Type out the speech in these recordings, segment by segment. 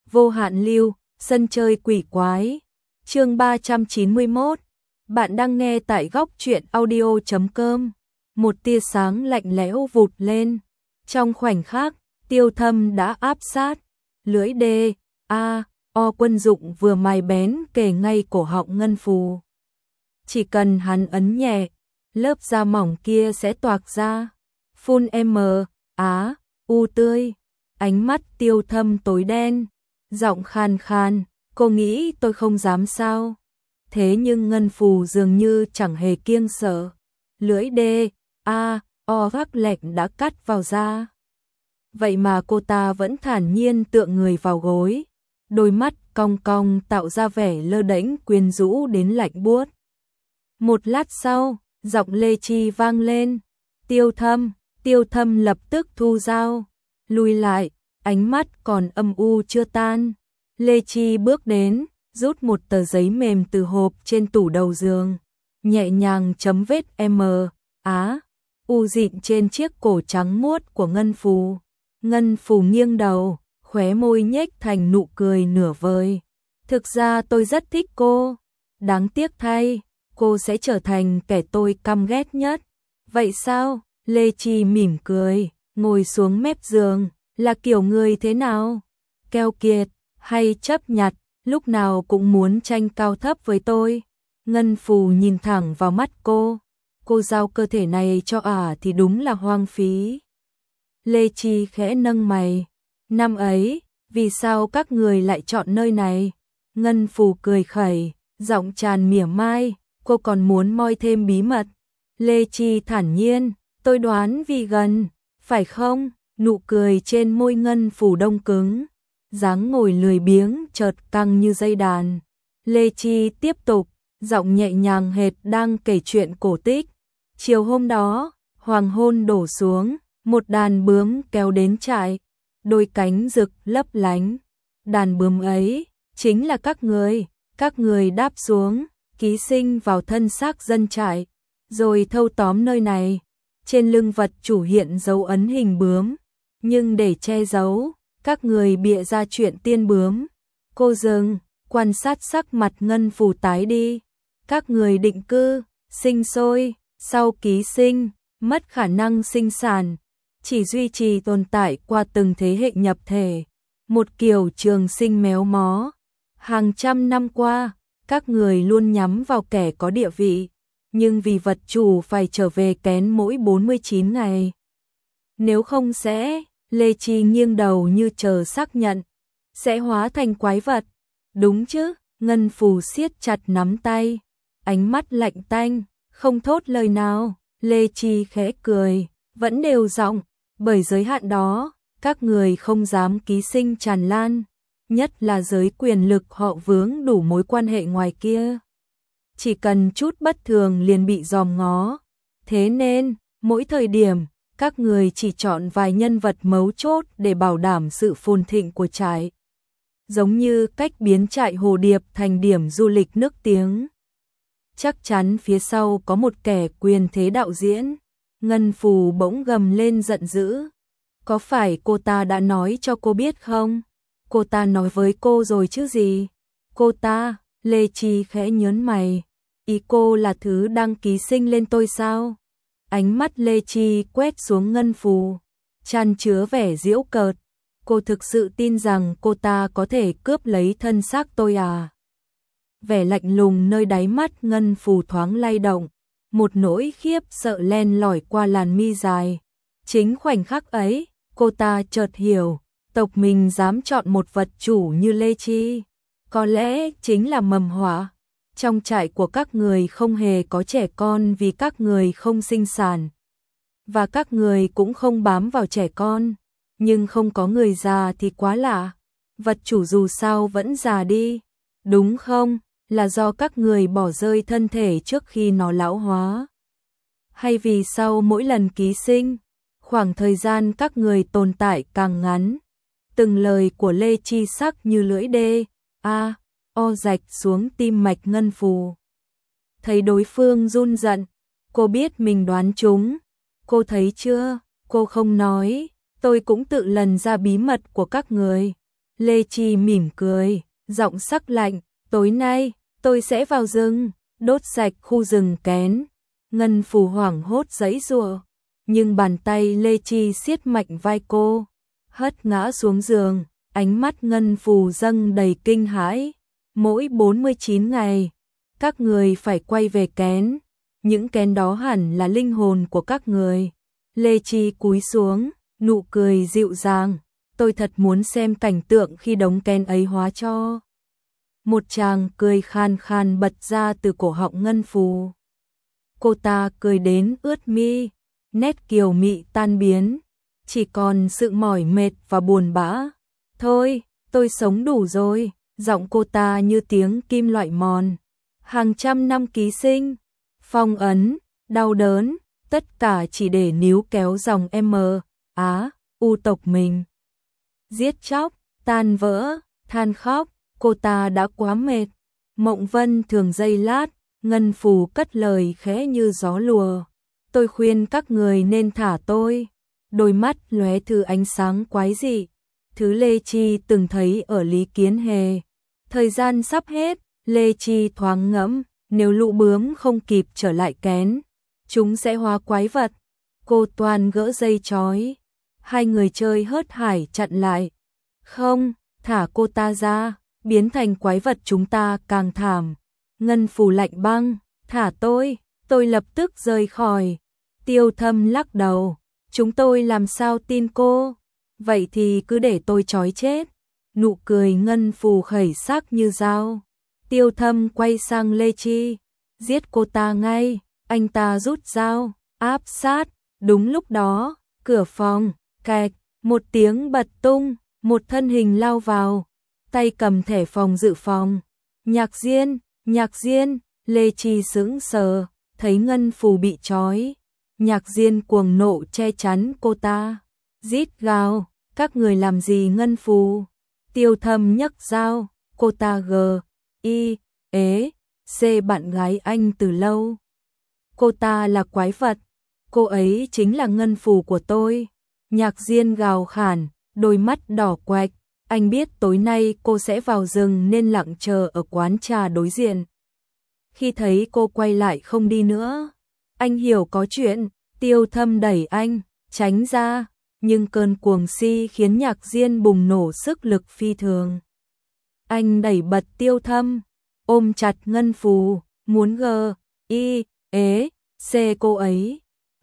Vô hạn lưu, sân chơi quỷ quái. Chương 391. Bạn đang nghe tại góc truyện audio.com. Một tia sáng lạnh lẽo vụt lên. Trong khoảnh khắc, Tiêu Thâm đã áp sát. Lưỡi O quân dụng vừa mài bén kề ngay cổ họng Ngân Phù. Chỉ cần hắn ấn nhẹ, lớp da mỏng kia sẽ toạc ra. Phun U tươi. Ánh mắt Tiêu Thâm tối đen. Giọng khàn khàn, cô nghĩ tôi không dám sao? Thế nhưng Ngân Phù dường như chẳng hề kiêng sợ. Lưỡi O gác lạnh đã cắt vào da. Vậy mà cô ta vẫn thản nhiên tựa người vào gối. Đôi mắt cong cong tạo ra vẻ lơ đễnh quyến rũ đến lạnh buốt. Một lát sau, giọng Lê Chi vang lên. Tiêu Thâm lập tức thu dao. Lùi lại, ánh mắt còn âm u chưa tan. Lê Chi bước đến, rút một tờ giấy mềm từ hộp trên tủ đầu giường. Nhẹ nhàng chấm vết U dịn trên chiếc cổ trắng muốt của Ngân Phù. Ngân Phù nghiêng đầu, khóe môi nhếch thành nụ cười nửa vời. Thực ra tôi rất thích cô. Đáng tiếc thay, cô sẽ trở thành kẻ tôi căm ghét nhất. Vậy sao? Lê Chi mỉm cười, ngồi xuống mép giường. Là kiểu người thế nào? Keo kiệt, hay chấp nhặt, lúc nào cũng muốn tranh cao thấp với tôi. Ngân Phù nhìn thẳng vào mắt cô. Cô giao cơ thể này cho thì đúng là hoang phí. Lê Chi khẽ nâng mày. Năm ấy, vì sao các người lại chọn nơi này? Ngân Phù cười khẩy, giọng tràn mỉa mai. Cô còn muốn moi thêm bí mật. Lê Chi thản nhiên, tôi đoán vì gần, phải không? Nụ cười trên môi Ngân Phù đông cứng. Dáng ngồi lười biếng chợt căng như dây đàn. Lê Chi tiếp tục, giọng nhẹ nhàng hệt đang kể chuyện cổ tích. Chiều hôm đó, hoàng hôn đổ xuống, một đàn bướm kéo đến trại. Đôi cánh rực lấp lánh. Đàn bướm ấy chính là các người đáp xuống, ký sinh vào thân xác dân trại, rồi thâu tóm nơi này. Trên lưng vật chủ hiện dấu ấn hình bướm, nhưng để che giấu, các người bịa ra chuyện tiên bướm. Cô dừng, quan sát sắc mặt Ngân Phù tái đi. Các người định cư, sinh sôi, sau ký sinh, mất khả năng sinh sản, chỉ duy trì tồn tại qua từng thế hệ nhập thể. Một kiểu trường sinh méo mó. Hàng trăm năm qua, các người luôn nhắm vào kẻ có địa vị, nhưng vì vật chủ phải trở về kén mỗi 49 ngày. Nếu không sẽ, Lê Chi nghiêng đầu như chờ xác nhận, sẽ hóa thành quái vật. Đúng chứ? Ngân Phù siết chặt nắm tay, ánh mắt lạnh tanh, không thốt lời nào. Lê Chi khẽ cười, vẫn đều giọng, bởi giới hạn đó, các người không dám ký sinh tràn lan, nhất là giới quyền lực họ vướng đủ mối quan hệ ngoài kia. Chỉ cần chút bất thường liền bị dòm ngó. Thế nên, mỗi thời điểm, các người chỉ chọn vài nhân vật mấu chốt để bảo đảm sự phồn thịnh của trại. Giống như cách biến trại Hồ Điệp thành điểm du lịch nước tiếng. Chắc chắn phía sau có một kẻ quyền thế đạo diễn. Ngân Phù bỗng gầm lên giận dữ. Có phải cô ta đã nói cho cô biết không? Cô ta nói với cô rồi chứ gì? Cô ta, Lê Chi khẽ nhớn mày. Ý cô là thứ đăng ký sinh lên tôi sao? Ánh mắt Lê Chi quét xuống Ngân Phù, chan chứa vẻ giễu cợt. Cô thực sự tin rằng cô ta có thể cướp lấy thân xác tôi à? Vẻ lạnh lùng nơi đáy mắt Ngân Phù thoáng lay động, một nỗi khiếp sợ len lỏi qua làn mi dài. Chính khoảnh khắc ấy, cô ta chợt hiểu, tộc mình dám chọn một vật chủ như Lê Chi, có lẽ chính là mầm họa. Trong trại của các người không hề có trẻ con vì các người không sinh sản, và các người cũng không bám vào trẻ con, nhưng không có người già thì quá lạ. Vật chủ dù sao vẫn già đi, đúng không? Là do các người bỏ rơi thân thể trước khi nó lão hóa, hay vì sau mỗi lần ký sinh, khoảng thời gian các người tồn tại càng ngắn? Từng lời của Lê Chi sắc như lưỡi O rạch xuống tim mạch Ngân Phù. Thấy đối phương run giận, cô biết mình đoán trúng. Cô thấy chưa? Cô không nói, tôi cũng tự lần ra bí mật của các người. Lê Chi mỉm cười, giọng sắc lạnh, tối nay, tôi sẽ vào rừng, đốt sạch khu rừng kén. Ngân Phù hoảng hốt giãy giụa, nhưng bàn tay Lê Chi siết mạnh vai cô, hất ngã xuống giường, ánh mắt Ngân Phù dâng đầy kinh hãi. Mỗi 49 ngày, các người phải quay về kén, những kén đó hẳn là linh hồn của các người. Lê Chi cúi xuống, nụ cười dịu dàng, tôi thật muốn xem cảnh tượng khi đống kén ấy hóa cho. Một tràng cười khan khan bật ra từ cổ họng Ngân Phù. Cô ta cười đến ướt mi, nét kiều mị tan biến, chỉ còn sự mỏi mệt và buồn bã. Thôi, tôi sống đủ rồi, giọng cô ta như tiếng kim loại mòn. Hàng trăm năm ký sinh, phong ấn, đau đớn, tất cả chỉ để níu kéo dòng U tộc mình. Giết chóc, tan vỡ, than khóc, cô ta đã quá mệt. Mộng Vân thường giây lát, Ngân Phù cất lời khẽ như gió lùa. Tôi khuyên các người nên thả tôi. Đôi mắt lóe thứ ánh sáng quái dị, thứ Lê Chi từng thấy ở Lý Kiến Hề. Thời gian sắp hết, Lê Chi thoáng ngẫm, nếu lũ bướm không kịp trở lại kén, chúng sẽ hóa quái vật. Cô toàn gỡ dây trói. Hai người chơi hớt hải chặn lại. Không, thả cô ta ra, biến thành quái vật chúng ta càng thảm. Ngân Phù lạnh băng, thả tôi lập tức rời khỏi. Tiêu Thâm lắc đầu, chúng tôi làm sao tin cô, vậy thì cứ để tôi trói chết. Nụ cười Ngân Phù khẩy sắc như dao. Tiêu Thâm quay sang Lê Chi, giết cô ta ngay. Anh ta rút dao, áp sát. Đúng lúc đó, cửa phòng, cạch, một tiếng bật tung, một thân hình lao vào, tay cầm thẻ phòng dự phòng. Nhạc Diên, Lê Chi sững sờ, thấy Ngân Phù bị trói. Nhạc Diên cuồng nộ che chắn cô ta, rít gào, các người làm gì Ngân Phù? Tiêu Thâm nhấc dao, cô ta C bạn gái anh từ lâu. Cô ta là quái vật, cô ấy chính là Ngân Phù của tôi. Nhạc Diên gào khản, đôi mắt đỏ quạch, anh biết tối nay cô sẽ vào rừng nên lặng chờ ở quán trà đối diện. Khi thấy cô quay lại không đi nữa, anh hiểu có chuyện. Tiêu Thâm đẩy anh, tránh ra, nhưng cơn cuồng si khiến Nhạc Diên bùng nổ sức lực phi thường. Anh đẩy bật Tiêu Thâm, ôm chặt Ngân Phù, muốn C cô ấy,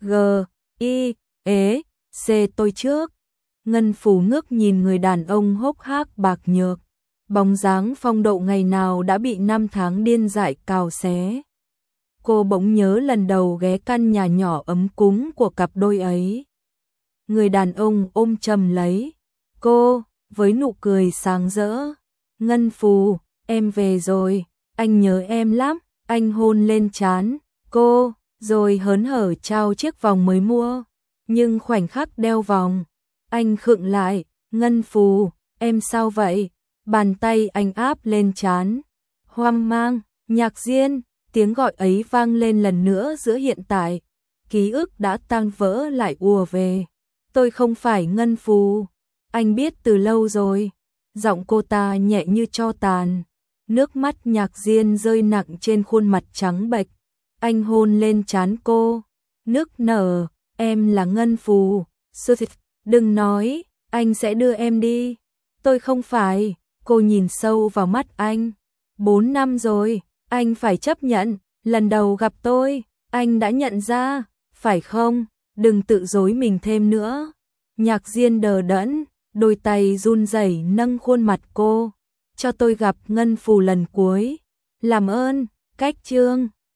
C tôi trước. Ngân Phù ngước nhìn người đàn ông hốc hác bạc nhược, bóng dáng phong độ ngày nào đã bị năm tháng điên dại cào xé. Cô bỗng nhớ lần đầu ghé căn nhà nhỏ ấm cúng của cặp đôi ấy. Người đàn ông ôm chầm lấy cô, với nụ cười sáng rỡ. Ngân Phù, em về rồi, anh nhớ em lắm. Anh hôn lên trán cô, rồi hớn hở trao chiếc vòng mới mua. Nhưng khoảnh khắc đeo vòng, anh khựng lại. Ngân Phù, em sao vậy? Bàn tay anh áp lên trán. Hoang mang, Nhạc Diên, tiếng gọi ấy vang lên lần nữa giữa hiện tại. Ký ức đã tan vỡ lại ùa về. Tôi không phải Ngân Phù, anh biết từ lâu rồi. Giọng cô ta nhẹ như tro tàn. Nước mắt Nhạc Diên rơi nặng trên khuôn mặt trắng bệch. Anh hôn lên trán cô, nức nở, em là Ngân Phù. Đừng nói, anh sẽ đưa em đi. Tôi không phải. Cô nhìn sâu vào mắt anh. 4 năm rồi, anh phải chấp nhận. Lần đầu gặp tôi, anh đã nhận ra, phải không? Đừng tự dối mình thêm nữa. Nhạc Diên đờ đẫn, đôi tay run rẩy nâng khuôn mặt cô. Cho tôi gặp Ngân Phù lần cuối. Làm ơn, cách chương.